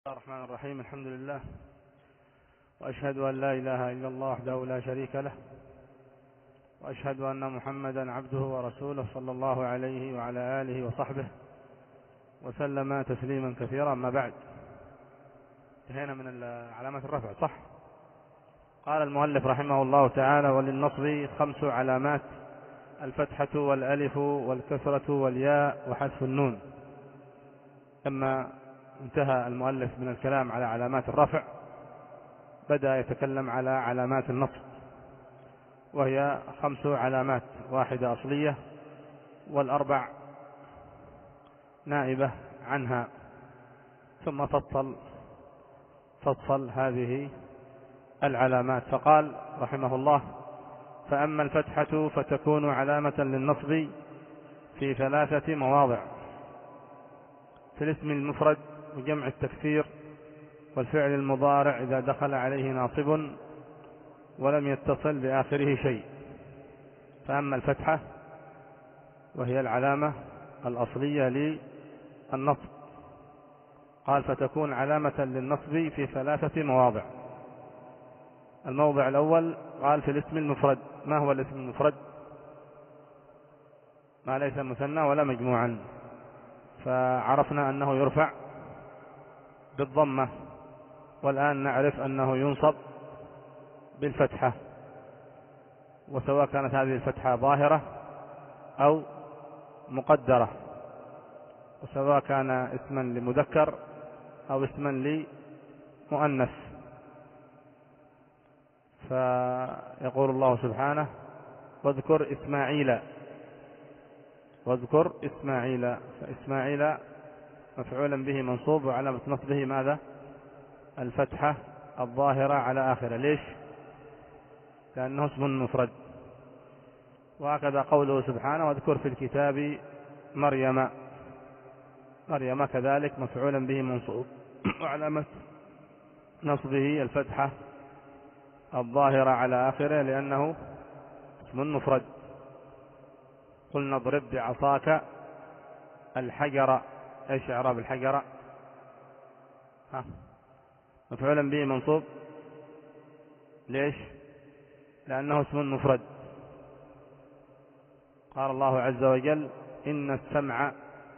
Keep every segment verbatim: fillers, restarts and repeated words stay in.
الله الرحمن الرحيم. الحمد لله، وأشهد أن لا إله إلا الله وحده لا شريك له، وأشهد أن محمدا عبده ورسوله صلى الله عليه وعلى آله وصحبه وسلم تسليما كثيرا. أما بعد، انتهينا من علامات الرفع، صح؟ قال المؤلف رحمه الله تعالى: وللنصب خمس علامات: الفتحة والألف والكسرة والياء وحذف النون. لما انتهى المؤلف من الكلام على علامات الرفع، بدأ يتكلم على علامات النصب، وهي خمس علامات: واحدة أصلية والأربع نائبة عنها. ثم فصل فصل هذه العلامات، فقال رحمه الله: فأما الفتحة فتكون علامة للنصب في ثلاثة مواضع: في الاسم المفرد وجمع التكسير والفعل المضارع إذا دخل عليه ناصب ولم يتصل بآخره شيء. فأما الفتحة وهي العلامة الأصلية للنصب، قال فتكون علامة للنصب في ثلاثة مواضع. الموضع الأول قال في الاسم المفرد. ما هو الاسم المفرد؟ ما ليس مثنى ولا مجموعا. فعرفنا أنه يرفع بالضمة، والآن نعرف أنه ينصب بالفتحة، وسواء كانت هذه الفتحة ظاهرة أو مقدرة، وسواء كان اسما لمذكر أو اسما لمؤنث. فيقول الله سبحانه: واذكر إسماعيل واذكر إسماعيل. فإسماعيل مفعولا به منصوب، وعلامة نصبه ماذا؟ الفتحة الظاهرة على آخره. ليش؟ لأنه اسم مفرد. وهكذا قوله سبحانه: واذكر في الكتاب مريم. مريم كذلك مفعولا به منصوب، وعلامة نصبه الفتحة الظاهرة على آخره لأنه اسم مفرد. قلنا اضرب بعصاك الحجر. ايش اعراب الحجر؟ ها، مفعولا به منصوب. ليش؟ لأنه اسم مفرد. قال الله عز وجل: إن السمع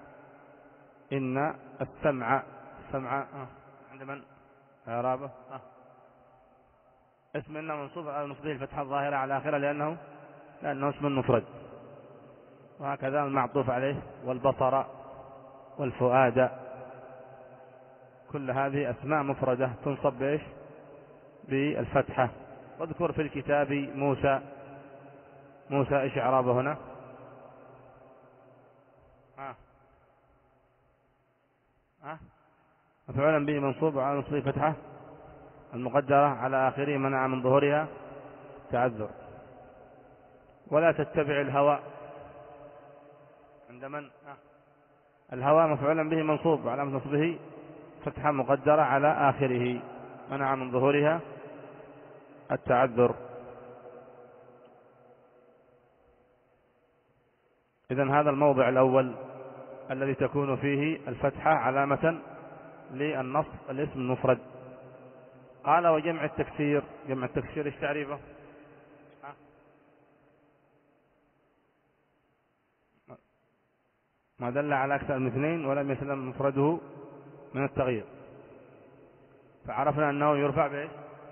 إن السمع السمع آه. عند من إعرابه؟ آه. اسم إن منصوب على نصبه الفتحة الظاهرة على آخره لأنه لأنه اسم مفرد. وهكذا المعطوف عليه: والبصر والفؤاد. كل هذه أسماء مفردة تنصب بإيش؟ بالفتحة. واذكر في الكتاب موسى. موسى إيش إعرابه هنا؟ ها ها مفعولا به منصوب وعلى نصبه فتحة المقدرة على آخره منع من ظهورها تعذر. ولا تتبع الهوى. عند من؟ ها. الهوى مفعولا به منصوب وعلامة نصبه فتحة مقدرة على آخره منع من ظهورها التعذر. إذن هذا الموضع الأول الذي تكون فيه الفتحة علامة للنصب الاسم المفرد. قال: وجمع التكسير. جمع التكسير ايش تعريفه؟ ما دل على أكثر من اثنين ولم يسلم مفرده من التغيير. فعرفنا أنه يرفع بإيش؟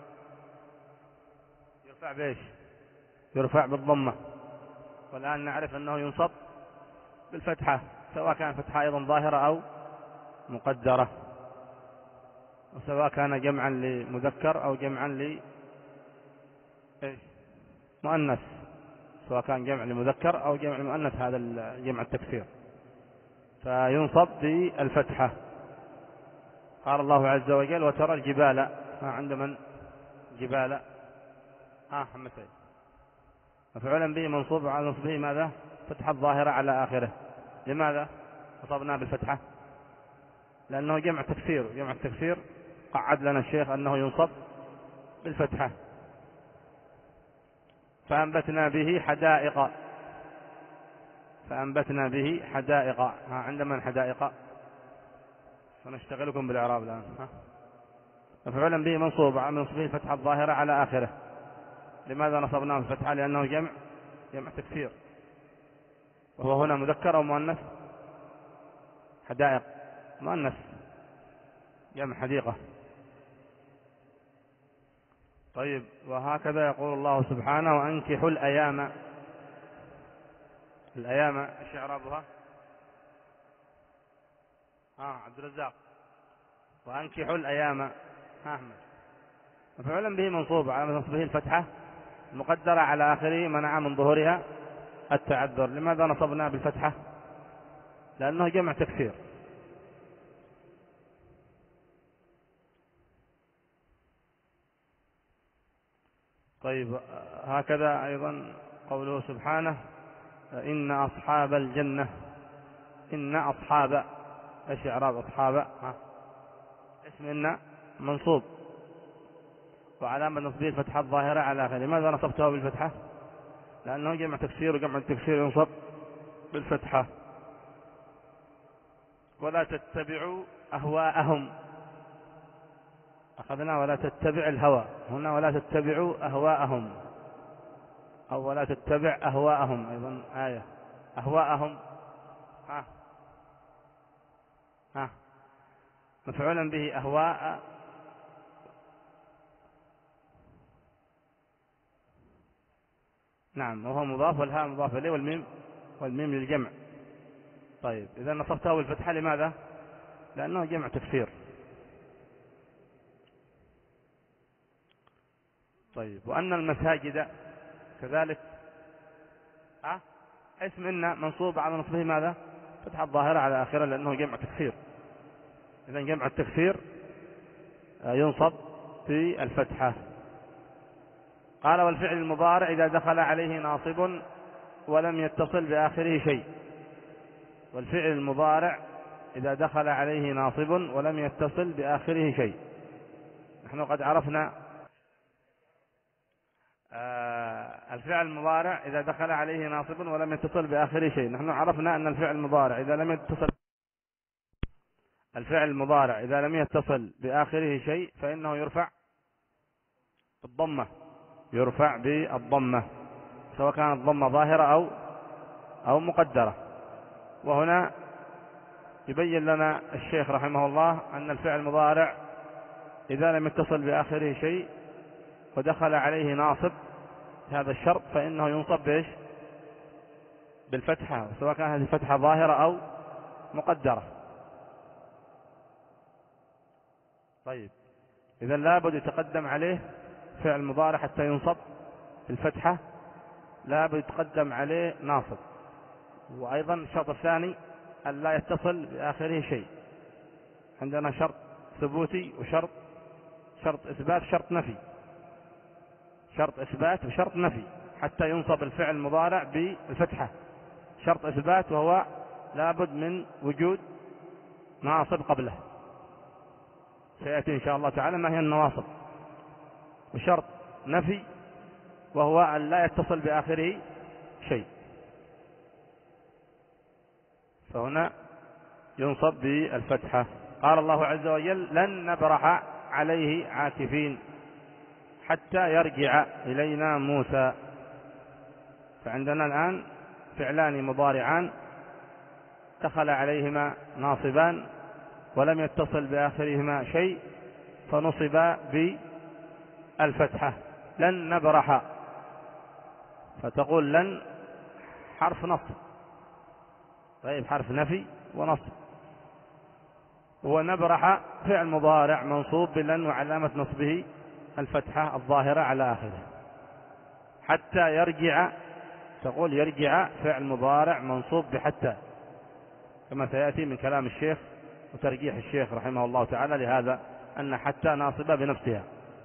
يرفع بإيش؟ يرفع بالضمة. والآن نعرف أنه ينصب بالفتحة، سواء كان فتحة أيضا ظاهرة أو مقدرة، وسواء كان جمعا لمذكر أو جمعا لمؤنث، سواء كان جمع لمذكر أو جمع لمؤنث. هذا الجمع التكسير فينصب بالفتحة. قال الله عز وجل: وترى الجبال. ها، عند من؟ جبال ها محمد سيد مفعولا به منصوب على نصبه ماذا؟ فتحة الظاهرة على آخره. لماذا نصبناه بالفتحة؟ لأنه جمع تكسير. جمع التكسير قعد لنا الشيخ أنه ينصب بالفتحة. فأنبتنا به حدائق. فأنبتنا به حدائق. ها، عند من حدائق؟ سنشتغلكم بالإعراب الآن. ها؟ مفعولا به منصوب على نصبه الفتحة الظاهرة على آخره. لماذا نصبناه الفتحة؟ لأنه جمع جمع تكسير. وهو هنا مذكر أو مؤنث؟ حدائق مؤنث، جمع حديقة. طيب، وهكذا يقول الله سبحانه وأنكحوا الأيام. الأيام ايش إعرابها؟ اه عبد الرزاق. وأنكحوا الأيام. ها أحمد. مفعولا به منصوب على نصبه الفتحة المقدرة على آخره منع من ظهورها التعذر. لماذا نصبنا بالفتحة؟ لأنه جمع تكسير. طيب، هكذا أيضا قوله سبحانه إن أصحاب الجنة. إن أصحاب ايش إعراب أصحاب؟ ها؟ اسم إن منصوب وعلامة نصبه الفتحة الظاهرة على آخره. لماذا نصبته بالفتحة؟ لأنه جمع تكسير، وجمع التكسير ينصب بالفتحة. ولا تتبعوا أهواءهم. أخذنا ولا تتبع الهوى، هنا ولا تتبعوا أهواءهم، أو ولا تتبع أهواءهم أيضا آية. أهواءهم ها ها مفعولا به أهواء. نعم، وهو مضاف والهاء مضاف إليه والميم والميم للجمع. طيب، إذا نصبته بالفتحة لماذا؟ لأنه جمع تكسير. طيب، وأن المساجد كذلك. أه؟ اسم إن منصوب على نصبه ماذا؟ فتحة الظاهرة على آخره لأنه جمع تكسير. إذا جمع التكسير ينصب في الفتحة. قال والفعل المضارع إذا دخل عليه ناصب ولم يتصل بآخره شيء. والفعل المضارع إذا دخل عليه ناصب ولم يتصل بآخره شيء. نحن قد عرفنا آه الفعل المضارع إذا دخل عليه ناصب ولم يتصل بآخره شيء. نحن عرفنا أن الفعل المضارع إذا لم يتصل الفعل المضارع إذا لم يتصل بآخره شيء فإنه يرفع بالضمة. يرفع بالضمة سواء كانت ضمة ظاهرة أو أو مقدرة. وهنا يبين لنا الشيخ رحمه الله أن الفعل المضارع إذا لم يتصل بآخره شيء ودخل عليه ناصب هذا الشرط فإنه ينصب بإيش؟ بالفتحة، سواء كانت هذه الفتحة ظاهرة أو مقدرة. طيب، إذا لابد يتقدم عليه فعل مضارع حتى ينصب بالفتحة، لابد يتقدم عليه ناصب. وأيضا الشرط الثاني أن لا يتصل بآخره شيء. عندنا شرط ثبوتي وشرط شرط إثبات شرط نفي. شرط إثبات وشرط نفي حتى ينصب الفعل المضارع بالفتحة. شرط إثبات وهو لابد من وجود ناصب قبله، سيأتي إن شاء الله تعالى ما هي النواصب. وشرط نفي وهو أن لا يتصل بآخره شيء، فهنا ينصب بالفتحة. قال الله عز وجل لن نبرح عليه عاكفين حتى يرجع إلينا موسى. فعندنا الآن فعلان مضارعان دخل عليهما ناصبان ولم يتصل بآخرهما شيء فنصب بالفتحة. لن نبرح، فتقول لن حرف نصب، طيب حرف نفي ونصب. ونبرح فعل مضارع منصوب بلن وعلامة نصبه الفتحة الظاهرة على آخره. حتى يرجع، تقول يرجع فعل مضارع منصوب بحتى، كما سيأتي من كلام الشيخ وترجيح الشيخ رحمه الله تعالى لهذا أن حتى ناصبة بنفسها.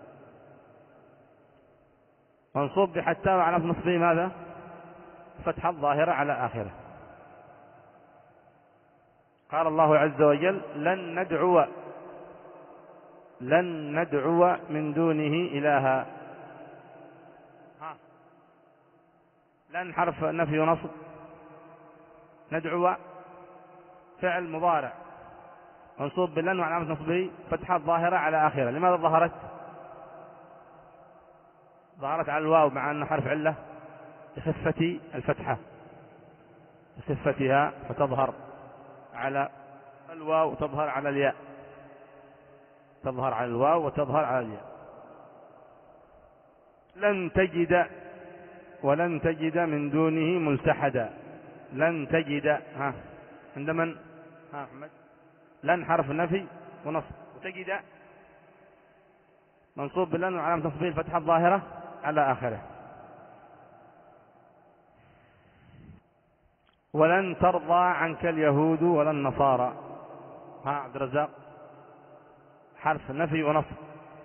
منصوب بحتى وعلامة نصبه ماذا؟ فتحة الظاهرة على آخره. قال الله عز وجل لن ندعو لن ندعو من دونه إلها. ها. لن حرف نفي ونصب، ندعو فعل مضارع منصوب بلن وعلامة نصبه فتحة ظاهرة على آخرة. لماذا ظهرت؟ ظهرت على الواو مع أن حرف علة بخفة الفتحة، بخفتها، فتظهر على الواو وتظهر على الياء، تظهر على الواو وتظهر على الياء. لن تجد ولن تجد من دونه ملتحدا. لن تجد، ها عند من؟ ها أحمد. لن حرف نفي ونصب، وتجد منصوب بلن وعلامة نصبه الفتحة الظاهرة على آخره. ولن ترضى عنك اليهود ولا النصارى. ها عبد الرزاق. حرف نفي ونصب.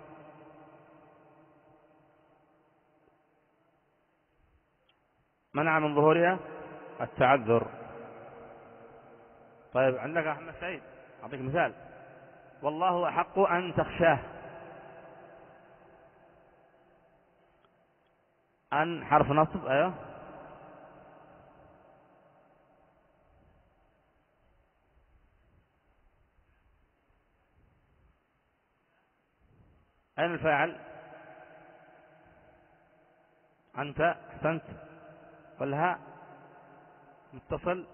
منع من ظهورها التعذر. طيب عندك أحمد سعيد، أعطيك مثال. والله أحق أن تخشاه. أن حرف نصب، أيوه. أين الفاعل؟ أنت، أحسنت. والهاء متصل،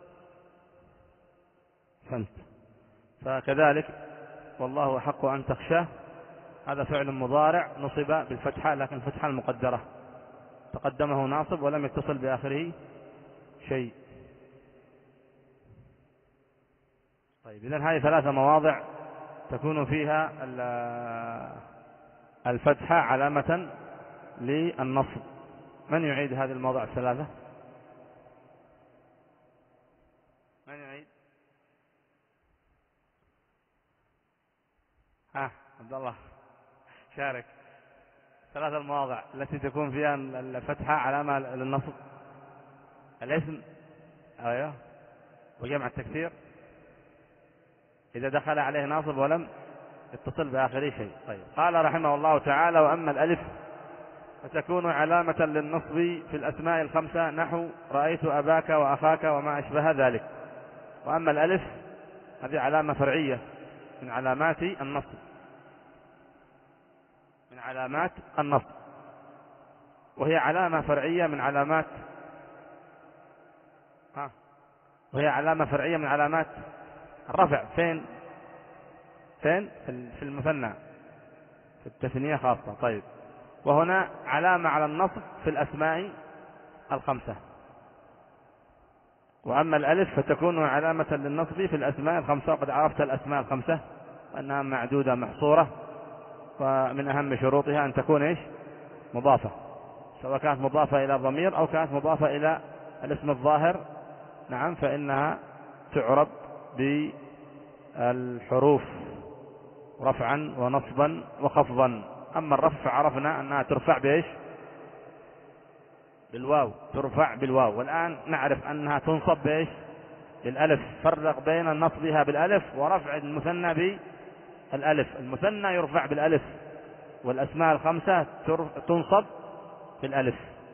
أحسنت. فكذلك والله أحق أن تخشاه هذا فعل مضارع نصب بالفتحة، لكن الفتحة المقدرة، تقدمه ناصب ولم يتصل بآخره شيء. طيب إذن هذه ثلاثة مواضع تكون فيها الفتحة علامة للنصب. من يعيد هذه المواضع الثلاثة؟ من يعيد؟ ها عبد الله شارك. ثلاث المواضع التي تكون فيها الفتحة علامة للنصب. الاسم، ايوه، وجمع التكسير إذا دخل عليه ناصب ولم يتصل بآخره شيء. طيب قال رحمه الله تعالى: وأما الألف فتكون علامة للنصب في الأسماء الخمسة، نحو رأيت أباك وأخاك وما أشبه ذلك. وأما الألف هذه علامة فرعية من علامات النصب، من علامات النصب، وهي علامة فرعية من علامات ها وهي علامة فرعية من علامات الرفع. فين فين في المثنى، في التثنية خاصة. طيب وهنا علامة على النصب في الأسماء الخمسة. وأما الألف فتكون علامة للنصب في الأسماء الخمسة. وقد عرفت الأسماء الخمسة أنها معدودة محصورة، ومن أهم شروطها أن تكون إيش؟ مضافة، سواء كانت مضافة إلى ضمير أو كانت مضافة إلى الاسم الظاهر. نعم، فإنها تعرب بالحروف رفعا ونصبا وخفضا. أما الرفع فعرفنا أنها ترفع بإيش؟ بالواو، ترفع بالواو. والآن نعرف أنها تنصب بإيش؟ بالألف. فرق بين نصبها بالألف ورفع المثنى بالألف. المثنى يرفع بالألف، والأسماء الخمسة تنصب بالألف.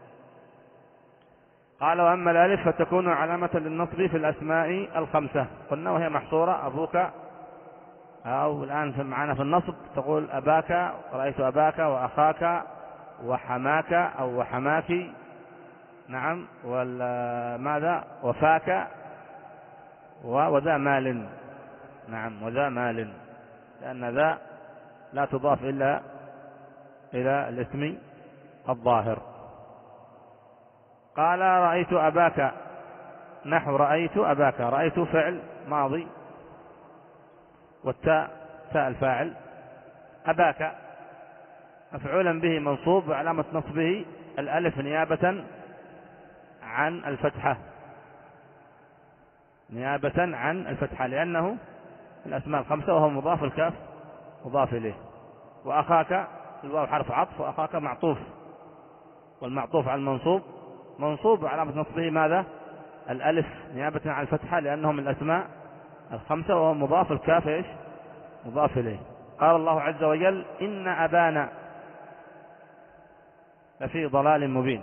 قال: وأما الألف فتكون علامة للنصب في الأسماء الخمسة. قلنا وهي محصورة: أبوك، أو الآن معنا في النصب تقول أباك، رأيت أباك وأخاك وحماك أو وحماك. نعم، وماذا؟ وفاك وذا مال. نعم، وذا مال، لأن ذا لا تضاف إلا إلى الاسم الظاهر. قال: رأيت أباك، نحو رأيت أباك. رأيت فعل ماضي، والتاء تاء الفاعل. أباك مفعولا به منصوب، وعلامة نصبه الألف نيابة عن الفتحة، نيابة عن الفتحة، لأنه الأسماء الخمسة وهو مضاف، الكاف مضاف إليه. وأخاك الواو حرف عطف، وأخاك معطوف، والمعطوف على المنصوب منصوب، وعلامة نصبه ماذا؟ الألف نيابة عن الفتحة، لأنه من الأسماء الخمسة وهو مضاف، الكاف إيش؟ مضاف إليه. قال الله عز وجل: إن أبانا لفي ضلال مبين.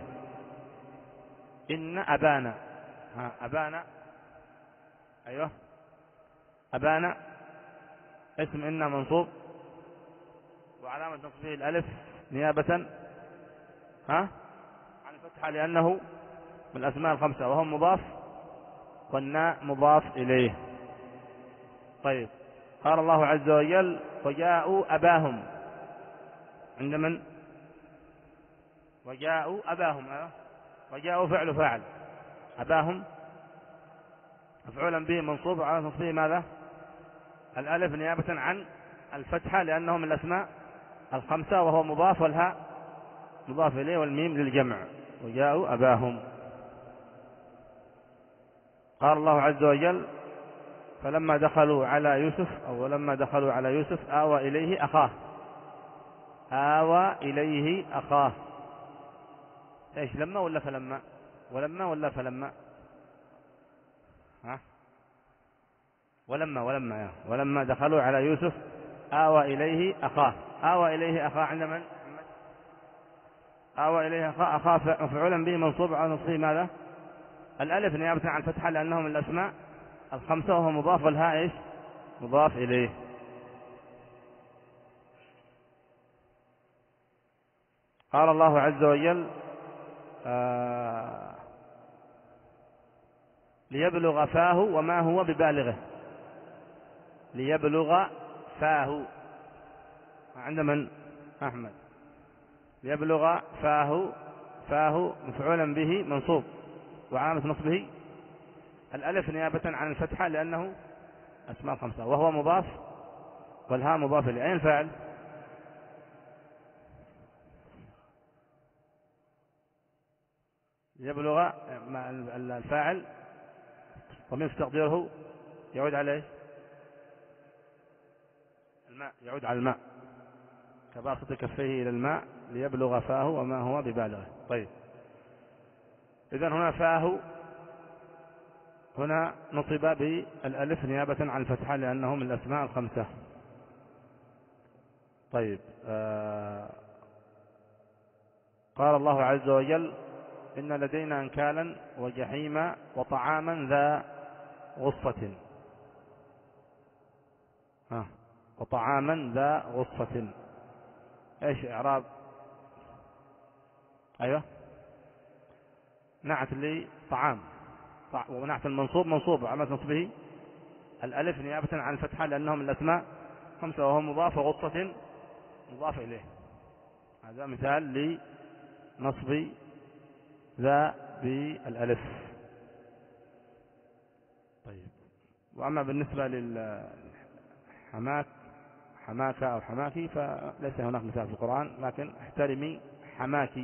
إن أبانا، ها أبانا، أيوه أبانا اسم إن منصوب وعلامة نصبه الألف نيابة ها عن الفتحة لأنه من الأسماء الخمسة، وهو مضاف، والناء مضاف إليه. طيب، قال الله عز وجل وجاءوا أباهم عند من؟ وجاءوا أباهم. أه؟ وجاءوا فعل فاعل، أباهم مفعولا به منصوب وعلى نصبه ماذا؟ الألف نيابة عن الفتحة لأنه من الأسماء الخمسة، وهو مضاف، والهاء مضاف إليه، والميم للجمع. وجاءوا أباهم. قال الله عز وجل فلما دخلوا على يوسف أو لما دخلوا على يوسف آوى إليه أخاه. آوى إليه أخاه. إيش، لما ولا فلما؟ ولما ولا فلما؟ ها؟ ولما ولما يا. ولما دخلوا على يوسف آوى إليه أخاه. آوى إليه أخاه عند من؟ آوى إليه أخاه. أخاه مفعولا به منصوب على نصبه ماذا؟ الألف نيابة عن الفتحة لأنه من الأسماء الخمسة، وهو مضاف، والهاء إيش؟ مضاف إليه. قال الله عز وجل آه ليبلغ فاه وما هو ببالغه. ليبلغ فاه عند من؟ أحمد. ليبلغ فاه. فاه مفعولا به منصوب وعلامة نصبه الألف نيابة عن الفتحة لأنه أسماء خمسة، وهو مضاف، والهاء مضاف إليه. أين الفاعل؟ يبلغ الفاعل ضمير تقديره يعود عليه الماء، يعود على الماء كباسط كفيه إلى الماء ليبلغ فاه وما هو ببالغه. طيب، إذن هنا فاه هنا نصب بالألف نيابة عن الفتحة لأنه من الأسماء الخمسة. طيب، آه قال الله عز وجل إن لدينا أنكالا وجحيما وطعاما ذا غصة. ها وطعاما ذا غصة. ايش اعراب؟ ايوه، نعت لي طعام، ونعت المنصوب منصوب وعلامة نصبه الألف نيابة عن الفتحة لأنه من الأسماء خمسة، وهو مضاف، وغصة مضاف إليه. هذا مثال لنصب ذا بالألف. طيب، وأما بالنسبة للحماك حماك أو حماكي فليس هناك مثال في القرآن، لكن احترمي حماكي،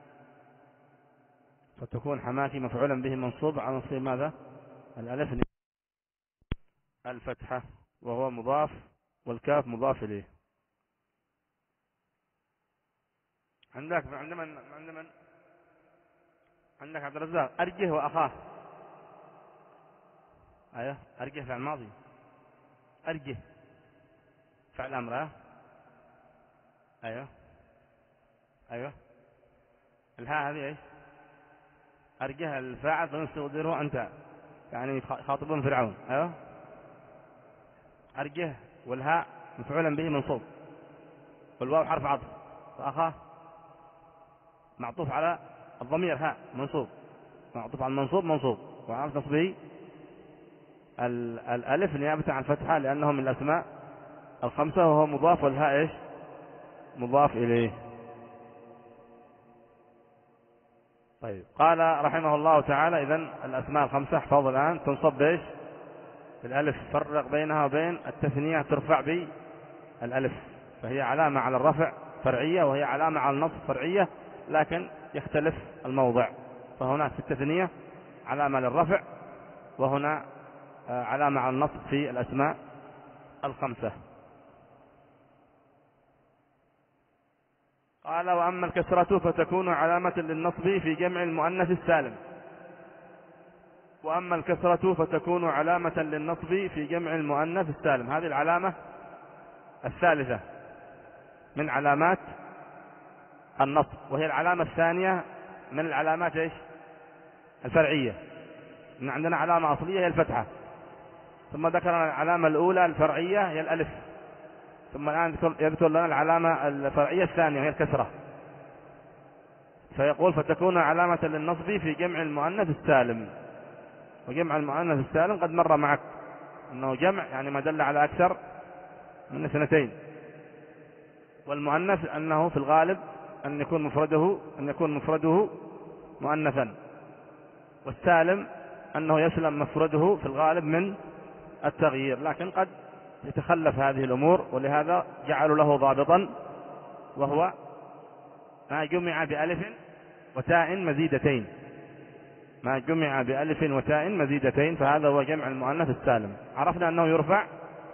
فتكون حماكي مفعولا به منصوب على نصب ماذا؟ الألف الفتحة، وهو مضاف، والكاف مضاف إليه. عندك عند من؟ عند من؟ عندك عبد الرزاق. أرجه وأخاه. أيوه، أرجه فعل ماضي. أرجه فعل أمر. أيوه أيوه. الهاء هذه إيش؟ أرجه الفاعل فنستقدره أنت، يعني خاطبون فرعون. أيوه، أرجه، والهاء مفعولا به منصوب، والواو حرف عطف، وأخاه معطوف على الضمير هاء منصوب، معطوف على المنصوب منصوب، وعلامة نصبه الألف نيابة عن فتحة لأنه من الأسماء الخمسة، وهو مضاف، والهاء إيش؟ مضاف إليه. طيب، قال رحمه الله تعالى إذن الأسماء الخمسة احفظ الآن تنصب بإيش؟ بالألف. فرق بينها وبين التثنية ترفع بالألف، فهي علامة على الرفع فرعية، وهي علامة على النصب فرعية، لكن يختلف الموضع. فهناك في التثنية علامة للرفع، وهنا علامة على النصب في الأسماء الخمسة. قال وأما الكسرة فتكون علامة للنصب في جمع المؤنث السالم. وأما الكسرة فتكون علامة للنصب في جمع المؤنث السالم. هذه العلامة الثالثة من علامات النصب، وهي العلامة الثانية من العلامات إيش؟ الفرعية. إن عندنا علامة أصلية هي الفتحة، ثم ذكر العلامة الأولى الفرعية هي الألف، ثم الآن يذكر لنا العلامة الفرعية الثانية وهي الكسرة. فيقول فتكون علامة للنصب في جمع المؤنث السالم. وجمع المؤنث السالم قد مر معك أنه جمع يعني ما دل على أكثر من اثنتين، والمؤنث أنه في الغالب أن يكون مفرده أن يكون مفرده مؤنثا، والسالم أنه يسلم مفرده في الغالب من التغيير، لكن قد يتخلف هذه الأمور، ولهذا جعلوا له ضابطا وهو ما جمع بألف وتاء مزيدتين. ما جمع بألف وتاء مزيدتين فهذا هو جمع المؤنث السالم. عرفنا أنه يرفع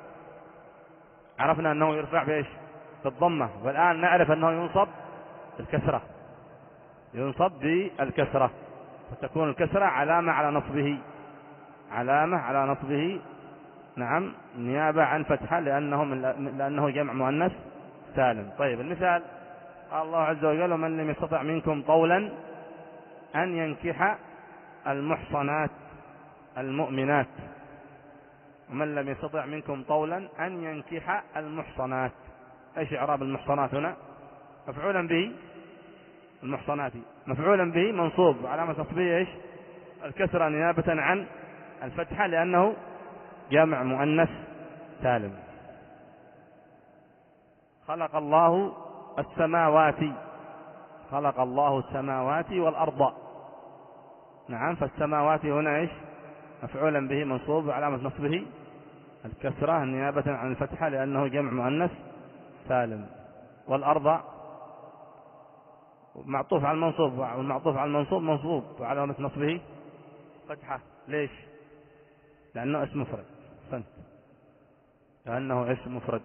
عرفنا أنه يرفع بإيش؟ بالضمة. والآن نعرف أنه ينصب بالكسرة ينصب بالكسرة فتكون الكسرة علامة على نصبه علامة على نصبه نعم، نيابة عن فتحة لأنه, من لأنه جمع مؤنث سالم. طيب المثال قال الله عز وجل ومن لم يستطع منكم طولا أن ينكح المحصنات المؤمنات. ومن لم يستطع منكم طولا أن ينكح المحصنات. ايش اعراب المحصنات هنا؟ مفعولا به المحصنات مفعولا به منصوب علامة نصبه ايش؟ الكسرة نيابة عن الفتحة لأنه جمع مؤنث سالم. خلق الله السماوات خلق الله السماوات والأرض. نعم، فالسماوات هنا ايش؟ مفعولا به منصوب وعلامة نصبه الكسرة نيابة عن الفتحة لأنه جمع مؤنث سالم. والأرض معطوف على المنصوب، والمعطوف على المنصوب منصوب وعلامة نصبه فتحة. ليش؟ لأنه اسم مفرد. فهمت؟ لأنه اسم مفرد.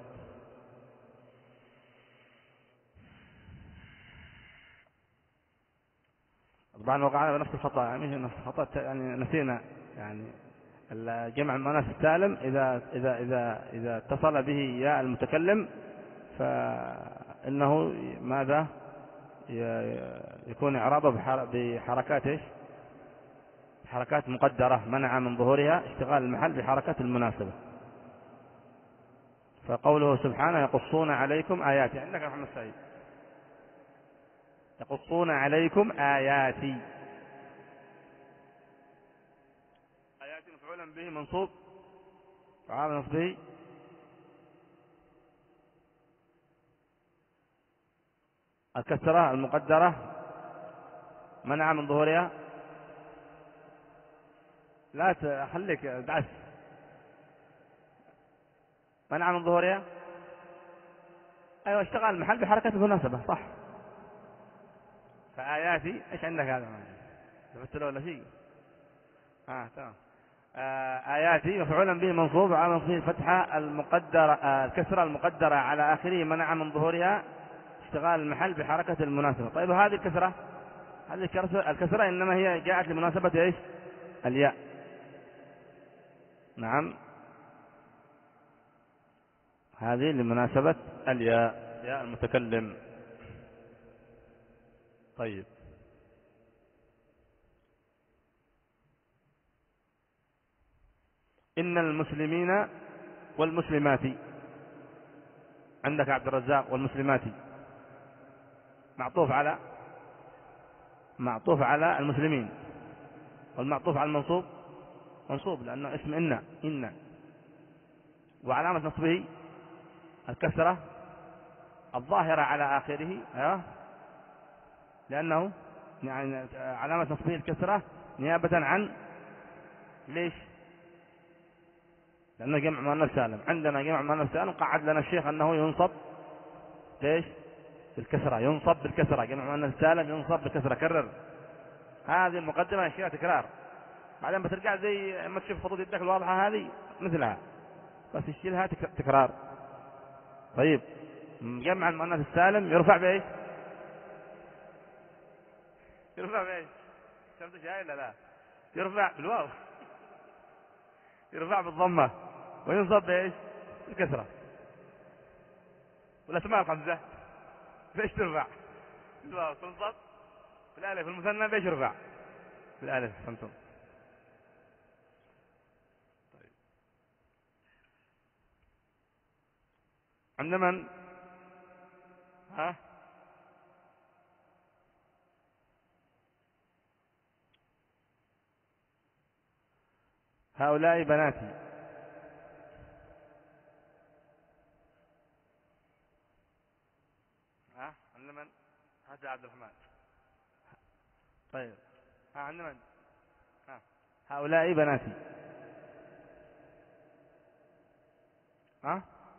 طبعا وقعنا بنفس الخطأ، يعني خطأ يعني نسينا يعني الجمع المؤنث السالم إذا إذا إذا إذا اتصل به ياء المتكلم فإنه ماذا؟ يكون إعرابه بحركات ايش؟ حركات مقدرة منع من ظهورها اشتغال المحل بحركات المناسبة. فقوله سبحانه يقصون عليكم آياتي. عندك يا محمد سعيد؟ يقصون عليكم آياتي. آياتي مفعولا به منصوب وعلامة نصبه الكسرة المقدرة منع من ظهورها. لا تخليك دعس. منع من ظهورها ايوه اشتغل المحل بحركة المناسبة صح. فآياتي ايش عندك هذا؟ شفت له ولا شيء؟ اه تمام. آه آياتي مفعولا به منصوب وعلى نصبه الفتحة المقدرة آه الكسرة المقدرة على آخره منع من ظهورها اشتغال المحل بحركة المناسبة. طيب هذه الكسرة هذه الكسرة إنما هي جاءت لمناسبة ايش؟ الياء. نعم، هذه لمناسبة الياء ياء المتكلم. طيب إن المسلمين والمسلمات. عندك عبد الرزاق والمسلمات معطوف على معطوف على المسلمين، والمعطوف على المنصوب منصوب لأنه اسم إن إن وعلامة نصبه الكسرة الظاهرة على آخره أيوه لأنه يعني علامة نصبه الكسرة نيابة عن ليش؟ لأنه جمع مؤنث سالم. عندنا جمع مؤنث سالم قعد لنا الشيخ أنه ينصب ليش؟ بالكسرة. ينصب بالكسرة. جمع مؤنث سالم ينصب بالكسرة. كرر هذه المقدمة أشياء تكرار، بعدين بترجع زي ما تشوف خطوط يدك الواضحة هذه مثلها بس يشيلها تكرار. طيب جمع المؤنث السالم يرفع بإيش؟ يرفع بإيش؟ شمت شيء لا لا يرفع بالواو يرفع بالضمة وينصب بإيش؟ بالكسرة. والأسماء الخمسة بإيش ترفع؟ بالواو تنصب بالألف. المثنى بإيش يرفع؟ بالألف. فهمتم؟ طيب عند من؟ ها؟ هؤلاء بناتي. ها؟ عند من؟ هذا عبد الرحمن. طيب ها عند من؟ ها هؤلاء بناتي. ها؟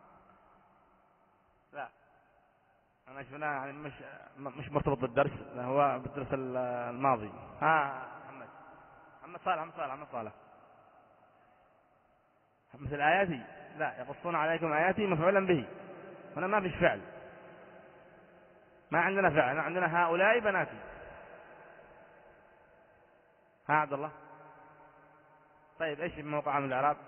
لا أنا شفناها يعني مش مش مرتبط بالدرس، هو بالدرس الماضي. ها محمد محمد صالح محمد صالح محمد صالح مثل آياتي. لا يقصون عليكم آياتي مفعولا به، هنا ما فيش فعل، ما عندنا فعل، عندنا هؤلاء بناتي. ها عبد الله. طيب ايش موقعها من الإعراب؟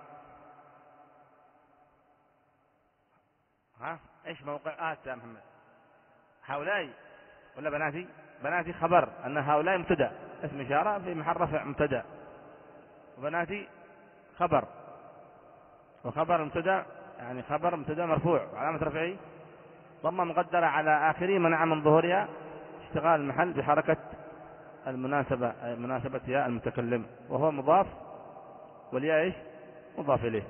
ها ايش موقع آت يا محمد؟ هؤلاء ولا بناتي؟ بناتي خبر، أن هؤلاء مبتدأ اسم إشارة في محل رفع مبتدأ، وبناتي خبر، وخبر مبتدأ يعني خبر مبتدأ مرفوع وعلامة رفعه ضمة مقدرة على آخره منع من ظهورها اشتغال المحل بحركة المناسبة أي مناسبة ياء المتكلم، وهو مضاف والياء ايش؟ مضاف إليه.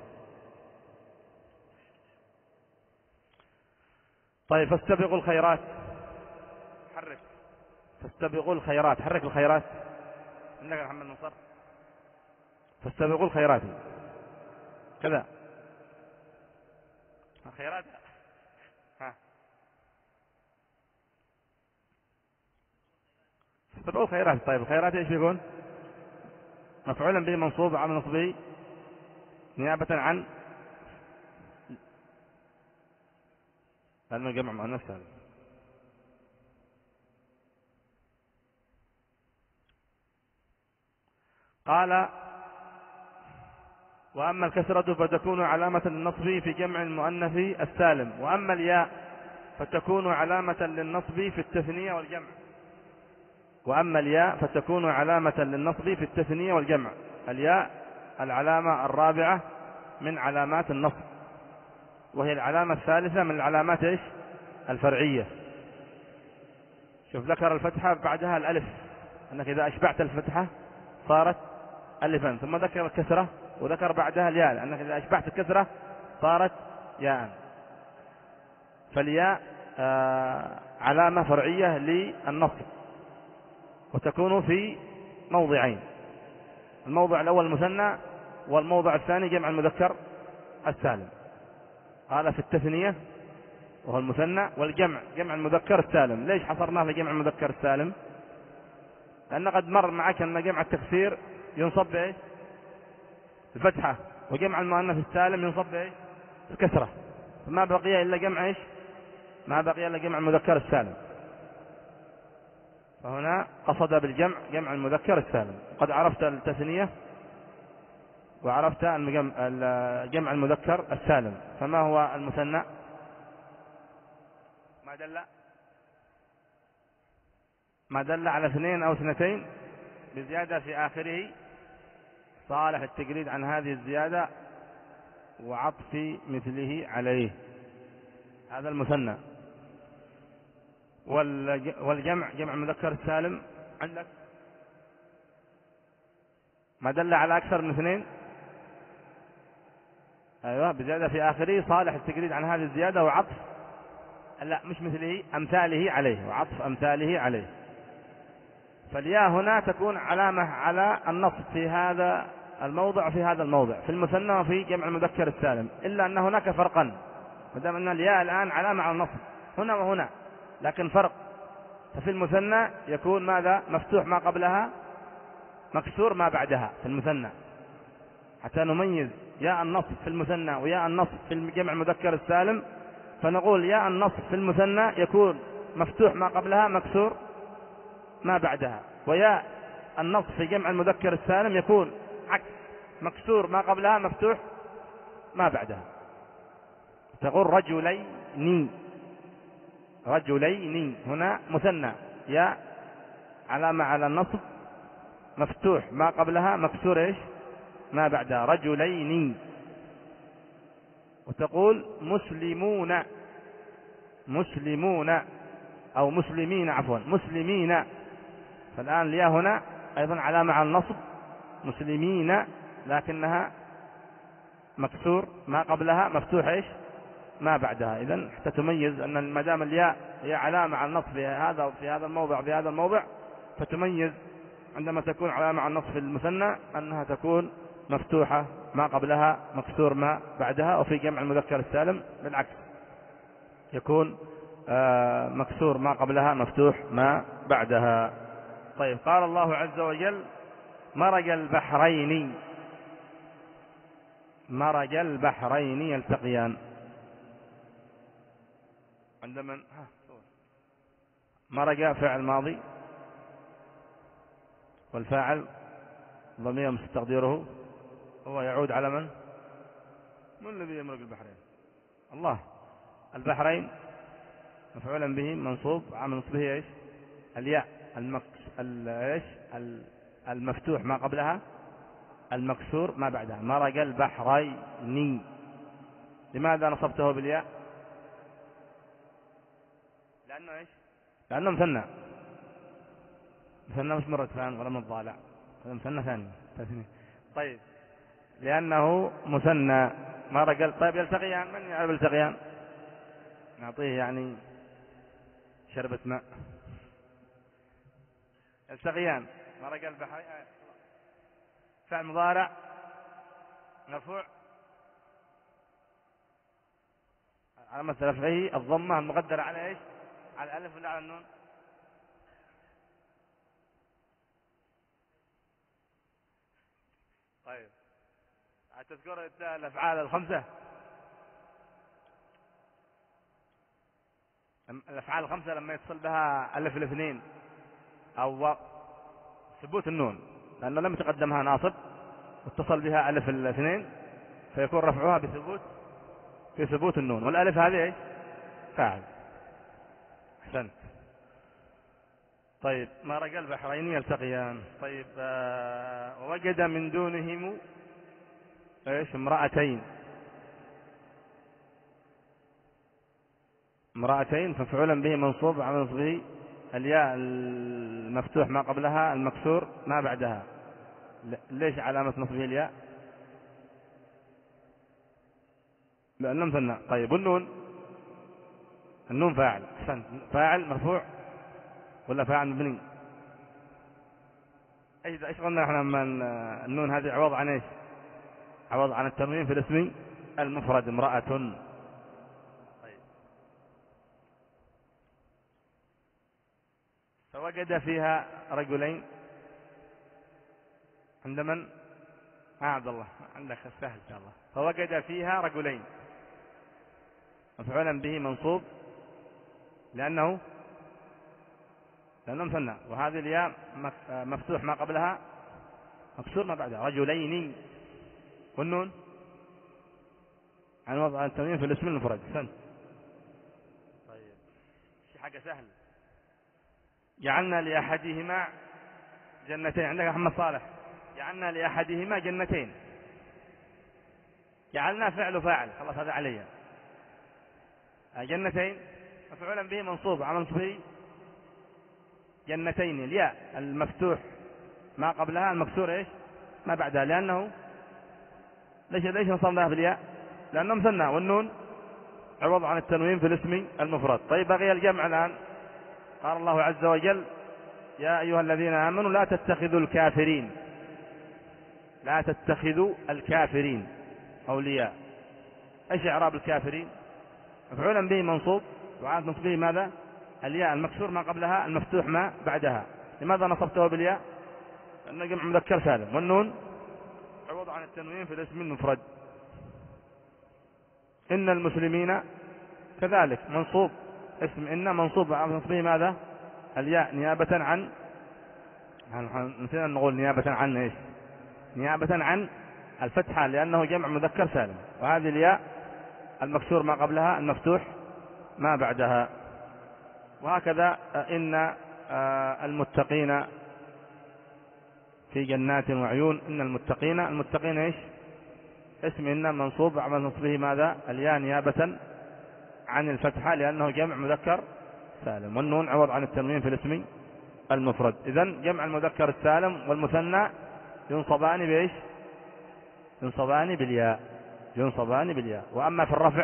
طيب فاستبقوا الخيرات. حرك فاستبقوا الخيرات، حرك الخيرات عندك يا محمد نصر. فاستبقوا الخيرات كذا الخيرات. ها فاستبقوا الخيرات. طيب الخيرات ايش يكون؟ مفعولا به منصوب على نصبه نيابة عن هذا جمع مؤنث سالم. قال وأما الكسرة فتكون علامة للنصب في جمع المؤنث السالم، وأما الياء فتكون علامة للنصب في التثنية والجمع. وأما الياء فتكون علامة للنصب في التثنية والجمع. الياء العلامة الرابعة من علامات النصب، وهي العلامة الثالثة من العلامات ايش؟ الفرعية. شوف ذكر الفتحة بعدها الألف، أنك إذا أشبعت الفتحة صارت ألفا، ثم ذكر الكسرة وذكر بعدها الياء، لأنك إذا أشبعت الكسرة صارت ياء. فالياء آه علامة فرعية للنصب، وتكون في موضعين: الموضع الأول المثنى، والموضع الثاني جمع المذكر السالم. قال في التثنية وهو المثنى، والجمع جمع المذكر السالم. ليش حصرناه في جمع المذكر السالم؟ لأن قد مر معك أن جمع التكسير ينصب بايش؟ الفتحة، وجمع المؤنث السالم ينصب بايش؟ الكسرة، فما بقي إلا جمع ايش؟ ما بقي إلا جمع المذكر السالم. فهنا قصد بالجمع جمع المذكر السالم. قد عرفت التثنية وعرفت جمع المذكر السالم، فما هو المثنى؟ ما دل ما دل على اثنين أو اثنتين بزيادة في آخره صالح التجريد عن هذه الزيادة وعطف مثله عليه، هذا المثنى. والجمع جمع المذكر السالم عندك ما دل على أكثر من اثنين، أيوة بزيادة في آخره صالح التجريد عن هذه الزيادة وعطف لا مش مثله أمثاله عليه، وعطف أمثاله عليه. فالياء هنا تكون علامة على النصب في هذا الموضع وفي هذا الموضع، في المثنى وفي جمع المذكر السالم، إلا أن هناك فرقا، ما دام أن الياء الآن علامة على النصب هنا وهنا، لكن فرق. ففي المثنى يكون ماذا؟ مفتوح ما قبلها، مكسور ما بعدها في المثنى، حتى نميز ياء النصب في المثنى وياء النصب في جمع المذكر السالم. فنقول ياء النصب في المثنى يكون مفتوح ما قبلها، مكسور ما بعدها، وياء النصب في جمع المذكر السالم يكون عكس، مكسور ما قبلها، مفتوح ما بعدها. تقول رجلين، رجلين هنا مثنى، ياء علامة على النصب، مفتوح ما قبلها، مكسور ايش؟ ما بعدها، رجلين. وتقول مسلمون، مسلمون أو مسلمين عفوا مسلمين. فالآن الياء هنا أيضا علامة على النصب مسلمين، لكنها مكسور ما قبلها مفتوح إيش ما بعدها. إذن حتى تميز أن ما دام الياء هي علامة على النصب في هذا في هذا الموضع في هذا الموضع، فتميز عندما تكون علامة على النصب في المثنى أنها تكون مفتوحة ما قبلها مكسور ما بعدها، وفي جمع المذكر السالم بالعكس يكون آه مكسور ما قبلها مفتوح ما بعدها. طيب قال الله عز وجل مرج البحرين، مرج البحرين يلتقيان. عندما مرج فعل ماضي والفاعل ضمير مستقدره هو يعود على من؟ من الذي يمرج البحرين؟ الله. البحرين مفعولا به منصوب عامل نصبه ايش؟ الياء المكس ايش المفتوح ما قبلها المكسور ما بعدها. مرج البحرين. لماذا نصبته بالياء؟ لأنه ايش؟ لأنه مثنى. مثنى مش مرة فان ولا من الضالع، هذا مثنى ثاني. طيب لأنه مثنى مرج. طيب يلتقيان، من يعرف يلتقيان؟ نعطيه يعني شربة ماء. يلتقيان مرج البحرين فعل مضارع مرفوع علامة رفعه الضمة المقدرة على ايش؟ على الألف ولا على النون؟ طيب تذكر الأفعال الخمسة؟ الأفعال الخمسة لما يتصل بها ألف الاثنين أو ثبوت النون، لأنه لم يتقدمها ناصب واتصل بها ألف الاثنين فيكون رفعها بثبوت في ثبوت النون، والألف هذه ايش؟ فاعل. أحسنت. طيب مرج البحرين يلتقيان. طيب آه ووجد من دونهم ايش؟ امرأتين. امرأتين مفعولا به منصوب على نصبه الياء المفتوح ما قبلها المكسور ما بعدها. ليش علامة نصبه الياء؟ لأنه مثنى. طيب والنون؟ النون فاعل. أحسنت. فاعل مرفوع ولا فاعل مبني؟ ايش ايش قلنا احنا من النون هذه عوض عن ايش؟ عوض عن التنوين في الاسم المفرد امرأة. طيب فوجد فيها رجلين. عند من؟ آه عبد الله عندك سهل ان شاء الله. فوجد فيها رجلين مفعولا به منصوب لأنه لأنه مثنى، وهذه الياء مفتوح ما قبلها مكسور ما بعدها رجلين. والنون عن وضع التنوين في الاسم المفرد. سنت. طيب شي حاجة سهل. جعلنا لأحدهما جنتين. عندك محمد صالح. جعلنا لأحدهما جنتين. جعلنا فعل فاعل خلاص هذا عليا. جنتين مفعولا به منصوب على نصبه جنتين الياء المفتوح ما قبلها المكسور ايش ما بعدها. لأنه ليش ليش نصبناها بالياء؟ لأنه مثنى، والنون عوض عن التنوين في الاسم المفرد. طيب بقي الجمع الآن. قال الله عز وجل يا أيها الذين آمنوا لا تتخذوا الكافرين لا تتخذوا الكافرين أولياء. ايش إعراب الكافرين؟ مفعولا به منصوب وعاد نصبه ماذا؟ الياء المكسور ما قبلها المفتوح ما بعدها. لماذا نصبته بالياء؟ لأنه جمع مذكر سالم، والنون عوض عن التنوين في الاسم المفرد. إن المسلمين كذلك منصوب اسم إن منصوب على نصبه ماذا؟ الياء نيابة عن نسينا نقول نيابة عن ايش؟ نيابة عن الفتحة لأنه جمع مذكر سالم، وهذه الياء المكسور ما قبلها المفتوح ما بعدها. وهكذا إن المتقين في جنات وعيون. إن المتقين المتقين ايش؟ اسم إن منصوب على نصبه ماذا؟ الياء نيابة عن الفتحة لأنه جمع مذكر سالم، والنون عوض عن التنوين في الاسم المفرد. إذن جمع المذكر السالم والمثنى ينصبان بإيش؟ ينصبان بالياء، ينصبان بالياء. وأما في الرفع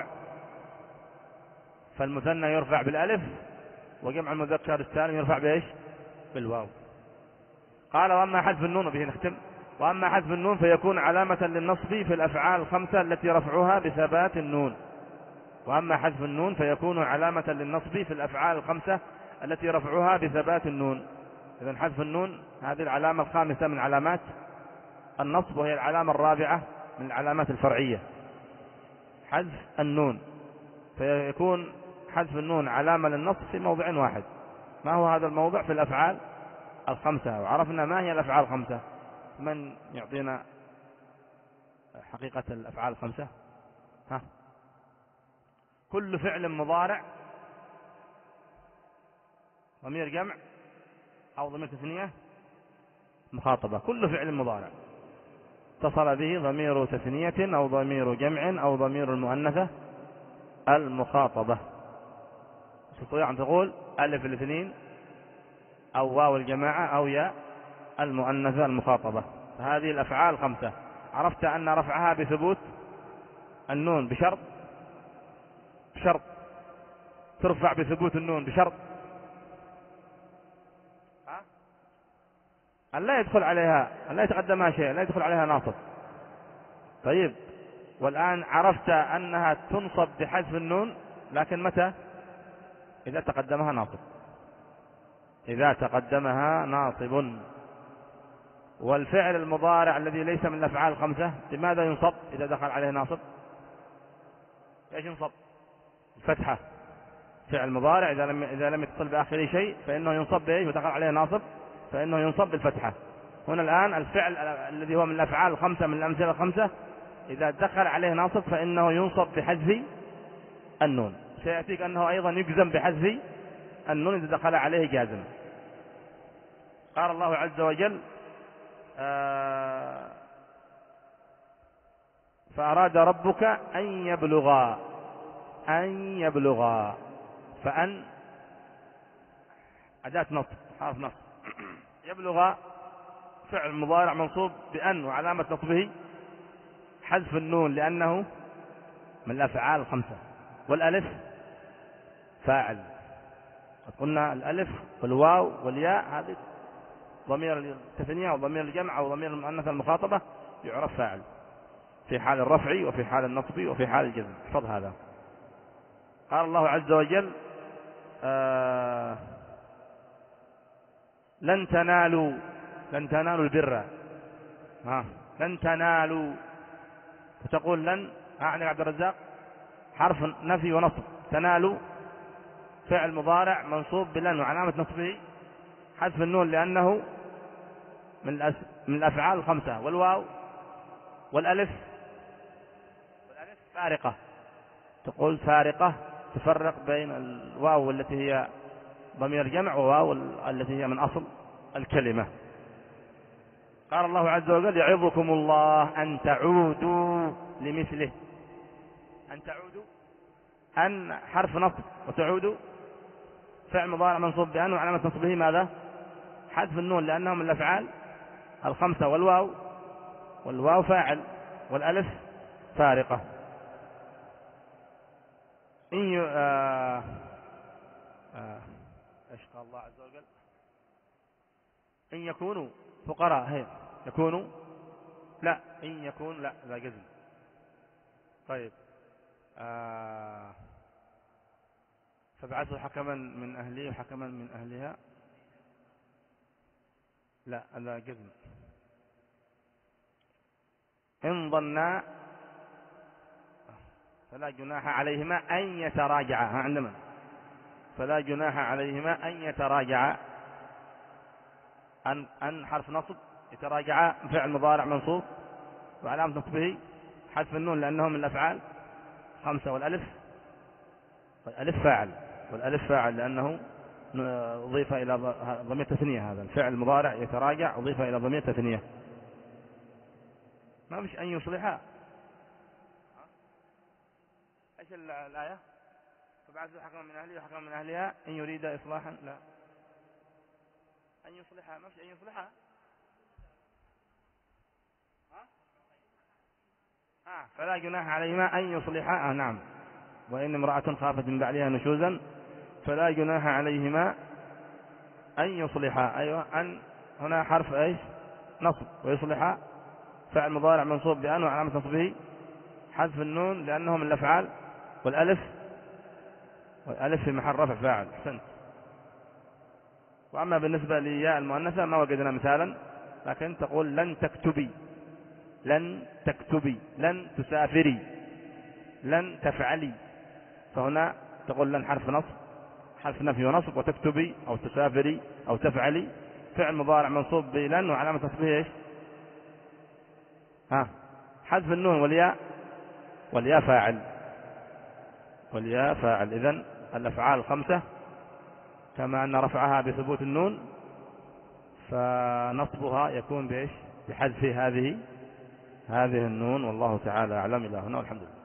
فالمثنى يرفع بالألف، وجمع المذكر السالم يرفع بإيش؟ بالواو. قال وأما حذف النون، وبه نختم، وأما حذف النون فيكون علامة للنصب في الأفعال الخمسة التي رفعها بثبات النون. وأما حذف النون فيكون علامة للنصب في الأفعال الخمسة التي رفعها بثبات النون. إذن حذف النون هذه العلامة الخامسة من علامات النصب، وهي العلامة الرابعة من العلامات الفرعية، حذف النون. فيكون حذف النون علامة للنصب في موضع واحد. ما هو هذا الموضع؟ في الأفعال الخمسة. وعرفنا ما هي الأفعال الخمسة. من يعطينا حقيقة الأفعال الخمسة؟ ها؟ كل فعل مضارع ضمير جمع أو ضمير تثنية مخاطبة. كل فعل مضارع اتصل به ضمير تثنية أو ضمير جمع أو ضمير المؤنثة المخاطبة. تستطيع أن تقول ألف الاثنين أو واو الجماعة أو ياء المؤنثة المخاطبة. فهذه الأفعال خمسة. عرفت أن رفعها بثبوت النون بشرط، بشرط ترفع بثبوت النون بشرط أن لا يدخل عليها، أن لا يتقدمها شيء، لا يدخل عليها ناصب. طيب، والآن عرفت أنها تنصب بحذف النون، لكن متى؟ إذا تقدمها ناصب، إذا تقدمها ناصب. والفعل المضارع الذي ليس من الأفعال الخمسة لماذا ينصب إذا دخل عليه ناصب؟ ايش ينصب؟ الفتحة. فعل مضارع إذا لم إذا لم يتصل بآخره شيء فإنه ينصب بإيش؟ ودخل عليه ناصب فإنه ينصب بالفتحة. هنا الآن الفعل الذي هو من الأفعال الخمسة من الأمثلة الخمسة إذا دخل عليه ناصب فإنه ينصب بحذف النون. سيأتيك أنه أيضا يجزم بحذف النون إذا دخل عليه جازم. قال الله عز وجل آه فأراد ربك أن يبلغا، أن يبلغا، فأن أداة نصب، حرف نصب. يبلغ فعل مضارع منصوب بأن، وعلامة نصبه حذف النون لأنه من الأفعال الخمسة. والألف فاعل. قلنا الألف والواو والياء هذه ضمير التثنية وضمير الجمع وضمير المؤنث المخاطبة يعرف فاعل في حال الرفع وفي حال النصب وفي حال الجزم. احفظ هذا. قال الله عز وجل آه لن تنالوا، لن تنالوا البر، ها لن تنالوا. فتقول لن، ها عندك عبد الرزاق حرف نفي ونصب. تنالوا فعل مضارع منصوب بلن وعلامة نصبه حذف النون لأنه من من الأفعال الخمسة. والواو والألف، والألف فارقة. تقول فارقة، تفرق بين الواو التي هي ضمير جمع وواو التي هي من أصل الكلمة. قال الله عز وجل يعظكم الله أن تعودوا لمثله. أن تعودوا، أن حرف نصب، وتعودوا فعل مضارع منصوب بأن وعلامة نصبه ماذا؟ حذف النون لأنه من الأفعال الخمسة. والواو، والواو فاعل، والألف فارقة. إن ي... آه... آه... ايش قال الله عز وجل؟ إن يكونوا فقراء، هي يكونوا، لا إن يكون، لا لا جزم. طيب آه... فبعثوا حكما من أهله وحكما من أهلها، لا لا جزم. إن ظنا فلا جناح عليهما أن يتراجعا، عندما فلا جناح عليهما أن يتراجعا. أن أن حرف نصب، يتراجعا فعل مضارع منصوب وعلامة نصبه حذف النون لأنه من الأفعال خمسة. والألف، والألف فاعل، والألف فاعل لأنه أضيف إلى ضمير تثنية. هذا الفعل المضارع يتراجع أضيف إلى ضمير تثنية. ما فيش أن يصلحها. إيش الآية؟ فبعثوا حكما من أهله وحكما من أهلها إن يريد إصلاحا لا أن يصلحها ما في أن يصلحها آه فلا جناح عليهما أن يصلحا آه نعم وإن امرأة خافت من بعدها نشوزا فلا جناح عليهما أن يصلحا أيوة أن هنا حرف إيش نصب ويصلحا فعل مضارع منصوب بأن وعلامة نصبه حذف النون لأنه من الأفعال والألف والألف في محل رفع فاعل أحسنت. وأما بالنسبة لياء المؤنثة ما وجدنا مثالا لكن تقول لن تكتبي لن تكتبي لن تسافري لن تفعلي فهنا تقول لن حرف نصب حرف نفي ونصب وتكتبي أو تسافري أو تفعلي فعل مضارع منصوب بلن وعلامة نصبه ايش ها حذف النون والياء والياء فاعل والياء فاعل إذن الأفعال الخمسة كما أن رفعها بثبوت النون فنصبها يكون بإيش بحذف هذه هذه النون والله تعالى أعلم. إلى هنا والحمد لله.